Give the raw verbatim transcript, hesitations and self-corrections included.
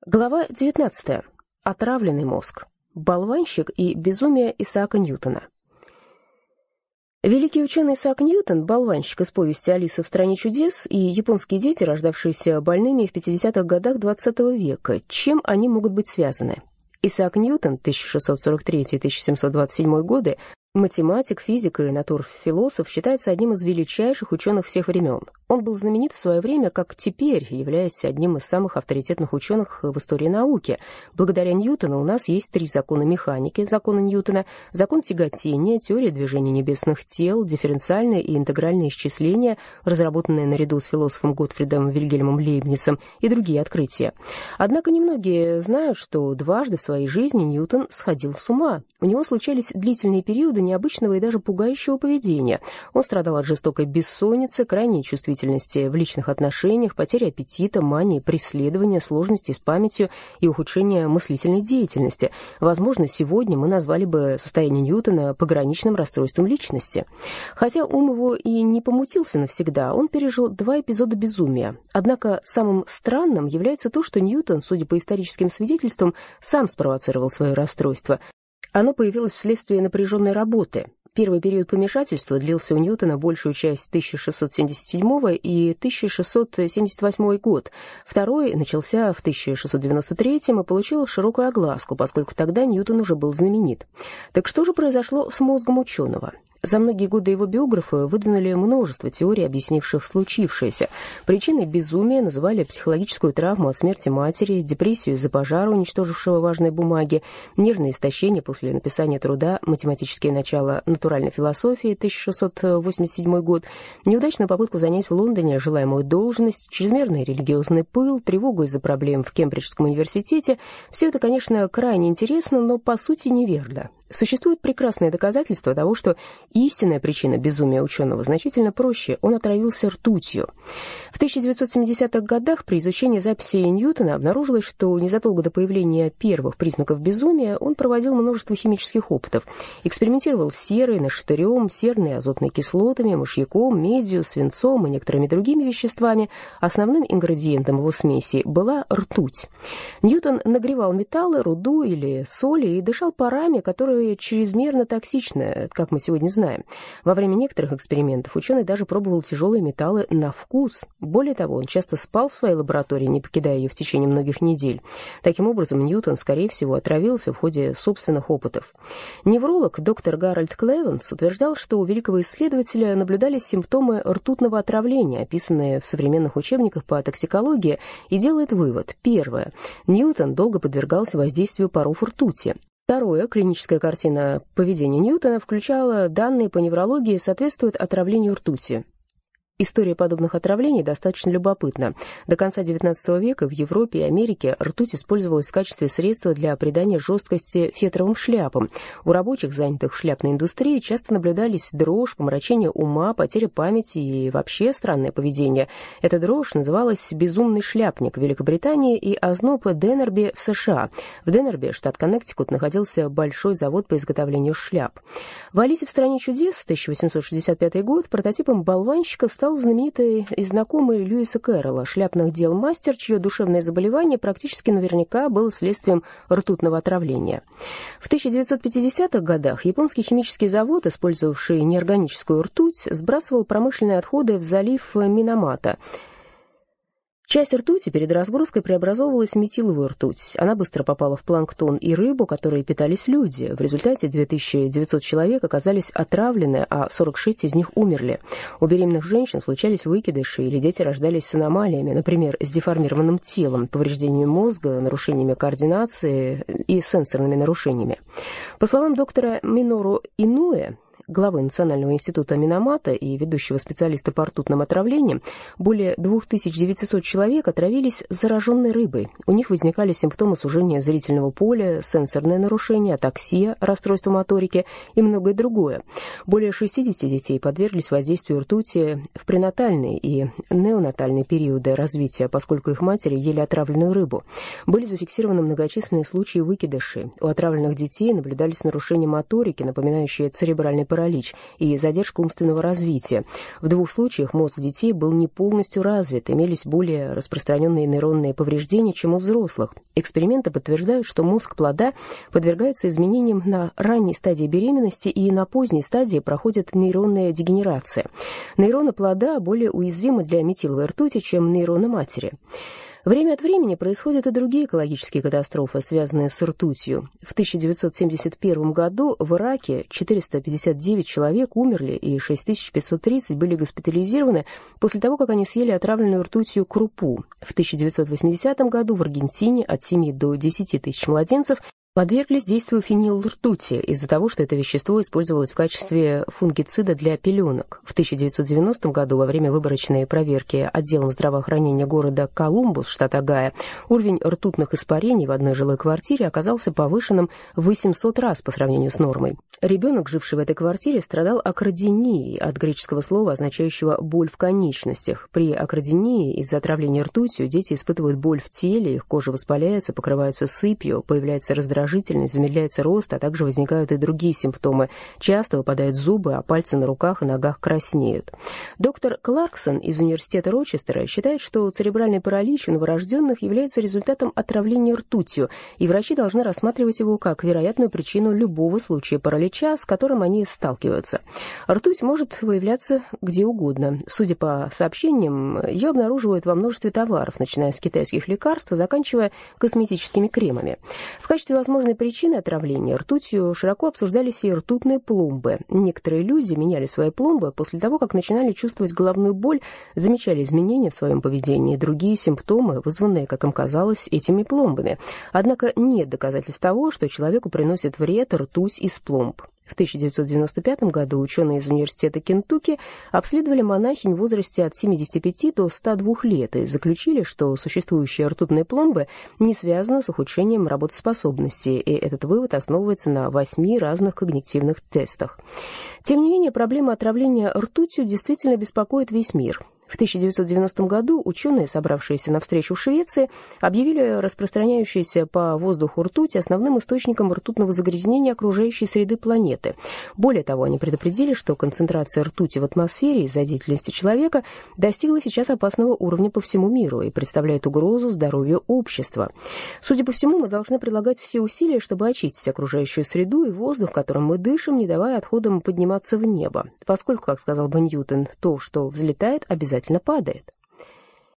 Глава девятнадцатая. Отравленный мозг. Болванщик и безумие Исаака Ньютона. Великий ученый Исаак Ньютон, болванщик из повести «Алиса в стране чудес» и японские дети, рождавшиеся больными в пятидесятых годах двадцатого века. Чем они могут быть связаны? Исаак Ньютон, тысяча шестьсот сорок третий — тысяча семьсот двадцать седьмой годы, математик, физик и натурфилософ, считается одним из величайших ученых всех времен. Он был знаменит в свое время, как теперь, являясь одним из самых авторитетных ученых в истории науки. Благодаря Ньютону у нас есть три закона механики, законы Ньютона, закон тяготения, теория движения небесных тел, дифференциальное и интегральное исчисление, разработанные наряду с философом Готфридом Вильгельмом Лейбницем, и другие открытия. Однако немногие знают, что дважды в своей жизни Ньютон сходил с ума. У него случались длительные периоды необычного и даже пугающего поведения. Он страдал от жестокой бессонницы, крайней чувствительности в личных отношениях, потери аппетита, мании преследования, сложностей с памятью и ухудшения мыслительной деятельности. Возможно, сегодня мы назвали бы состояние Ньютона пограничным расстройством личности. Хотя ум его и не помутился навсегда, он пережил два эпизода безумия. Однако самым странным является то, что Ньютон, судя по историческим свидетельствам, сам спровоцировал свое расстройство. Оно появилось вследствие напряженной работы. Первый период помешательства длился у Ньютона большую часть тысяча шестьсот семьдесят седьмого и тысяча шестьсот семьдесят восьмой год. Второй начался в тысяча шестьсот девяносто третьем и получил широкую огласку, поскольку тогда Ньютон уже был знаменит. Так что же произошло с мозгом ученого? За многие годы его биографы выдвинули множество теорий, объяснивших случившееся. Причиной безумия называли психологическую травму от смерти матери, депрессию из-за пожара, уничтожившего важные бумаги, нервное истощение после написания труда «Математические начала натуральной философии» тысяча шестьсот восемьдесят седьмой год, неудачную попытку занять в Лондоне желаемую должность, чрезмерный религиозный пыл, тревогу из-за проблем в Кембриджском университете. Все это, конечно, крайне интересно, но по сути неверно. Существует прекрасное доказательство того, что истинная причина безумия ученого значительно проще. Он отравился ртутью. В тысяча девятьсот семидесятых годах при изучении записей Ньютона обнаружилось, что незадолго до появления первых признаков безумия он проводил множество химических опытов. Экспериментировал с серой, нашатырем, серной азотной кислотами, мышьяком, медью, свинцом и некоторыми другими веществами. Основным ингредиентом его смеси была ртуть. Ньютон нагревал металлы, руду или соли и дышал парами, которые чрезмерно токсичны, как мы сегодня знаем. Во время некоторых экспериментов ученый даже пробовал тяжелые металлы на вкус. Более того, он часто спал в своей лаборатории, не покидая ее в течение многих недель. Таким образом, Ньютон, скорее всего, отравился в ходе собственных опытов. Невролог доктор Гарольд Клевенс утверждал, что у великого исследователя наблюдались симптомы ртутного отравления, описанные в современных учебниках по токсикологии, и делает вывод. Первое. Ньютон долго подвергался воздействию паров ртути. Второе. Клиническая картина поведения Ньютона включала данные по неврологии, соответствуют отравлению ртутью. История подобных отравлений достаточно любопытна. До конца девятнадцатого века в Европе и Америке ртуть использовалась в качестве средства для придания жесткости фетровым шляпам. У рабочих, занятых в шляпной индустрии, часто наблюдались дрожь, помрачение ума, потеря памяти и вообще странное поведение. Эта дрожь называлась «безумный шляпник» в Великобритании и озноб Деннерби в США. В Деннерби, штат Коннектикут, находился большой завод по изготовлению шляп. В «Алисе в стране чудес» тысяча восемьсот шестьдесят пятый год прототипом болванщика стал знаменитый и знакомый Льюиса Кэрролла, шляпных дел мастер, чье душевное заболевание практически наверняка было следствием ртутного отравления. В тысяча девятьсот пятидесятых годах японский химический завод, использовавший неорганическую ртуть, сбрасывал промышленные отходы в залив Минамата. Часть ртути перед разгрузкой преобразовывалась в метиловую ртуть. Она быстро попала в планктон и рыбу, которые питались люди. В результате две тысячи девятьсот человек оказались отравлены, а сорок шесть из них умерли. У беременных женщин случались выкидыши, или дети рождались с аномалиями, например, с деформированным телом, повреждениями мозга, нарушениями координации и сенсорными нарушениями. По словам доктора Минору Инуэ, главы Национального института Минамата и ведущего специалиста по ртутным отравлениям, более две тысячи девятьсот человек отравились зараженной рыбой. У них возникали симптомы сужения зрительного поля, сенсорное нарушение, атаксия, расстройство моторики и многое другое. Более шестьдесят детей подверглись воздействию ртути в пренатальные и неонатальные периоды развития, поскольку их матери ели отравленную рыбу. Были зафиксированы многочисленные случаи выкидышей. У отравленных детей наблюдались нарушения моторики, напоминающие церебральный паралич, паралич и задержка умственного развития. В двух случаях мозг детей был не полностью развит, имелись более распространенные нейронные повреждения, чем у взрослых. Эксперименты подтверждают, что мозг плода подвергается изменениям на ранней стадии беременности и на поздней стадии проходит нейронная дегенерация. Нейроны плода более уязвимы для метиловой ртути, чем нейроны матери. Время от времени происходят и другие экологические катастрофы, связанные с ртутью. В тысяча девятьсот семьдесят первом году в Ираке четыреста пятьдесят девять человек умерли и шесть тысяч пятьсот тридцать были госпитализированы после того, как они съели отравленную ртутью крупу. В тысяча девятьсот восьмидесятом году в Аргентине от семи до десяти тысяч младенцев подверглись действию фенилртути из-за того, что это вещество использовалось в качестве фунгицида для пеленок. В тысяча девятьсот девяностом году во время выборочной проверки отделом здравоохранения города Колумбус, штат Огайо, уровень ртутных испарений в одной жилой квартире оказался повышенным в восемьсот раз по сравнению с нормой. Ребенок, живший в этой квартире, страдал акродинией, от греческого слова, означающего «боль в конечностях». При акродинии из-за отравления ртутью дети испытывают боль в теле, их кожа воспаляется, покрывается сыпью, появляется раздражительность, замедляется рост, а также возникают и другие симптомы. Часто выпадают зубы, а пальцы на руках и ногах краснеют. Доктор Кларксон из университета Рочестера считает, что церебральный паралич у новорожденных является результатом отравления ртутью, и врачи должны рассматривать его как вероятную причину любого случая паралича, с которым они сталкиваются. Ртуть может выявляться где угодно. Судя по сообщениям, ее обнаруживают во множестве товаров, начиная с китайских лекарств, заканчивая косметическими кремами. В качестве возможной причины отравления ртутью широко обсуждались и ртутные пломбы. Некоторые люди меняли свои пломбы после того, как начинали чувствовать головную боль, замечали изменения в своем поведении и другие симптомы, вызванные, как им казалось, этими пломбами. Однако нет доказательств того, что человеку приносит вред ртуть из пломб. В тысяча девятьсот девяносто пятом году ученые из университета Кентукки обследовали монахинь в возрасте от семидесяти пяти до ста двух лет и заключили, что существующие ртутные пломбы не связаны с ухудшением работоспособности, и этот вывод основывается на восьми разных когнитивных тестах. Тем не менее, проблема отравления ртутью действительно беспокоит весь мир. В тысяча девятьсот девяностом году ученые, собравшиеся на встречу в Швеции, объявили распространяющуюся по воздуху ртуть основным источником ртутного загрязнения окружающей среды планеты. Более того, они предупредили, что концентрация ртути в атмосфере из-за деятельности человека достигла сейчас опасного уровня по всему миру и представляет угрозу здоровью общества. Судя по всему, мы должны прилагать все усилия, чтобы очистить окружающую среду и воздух, которым мы дышим, не давая отходам подниматься в небо, поскольку, как сказал бы Ньютон, то, что взлетает, обязательно падает.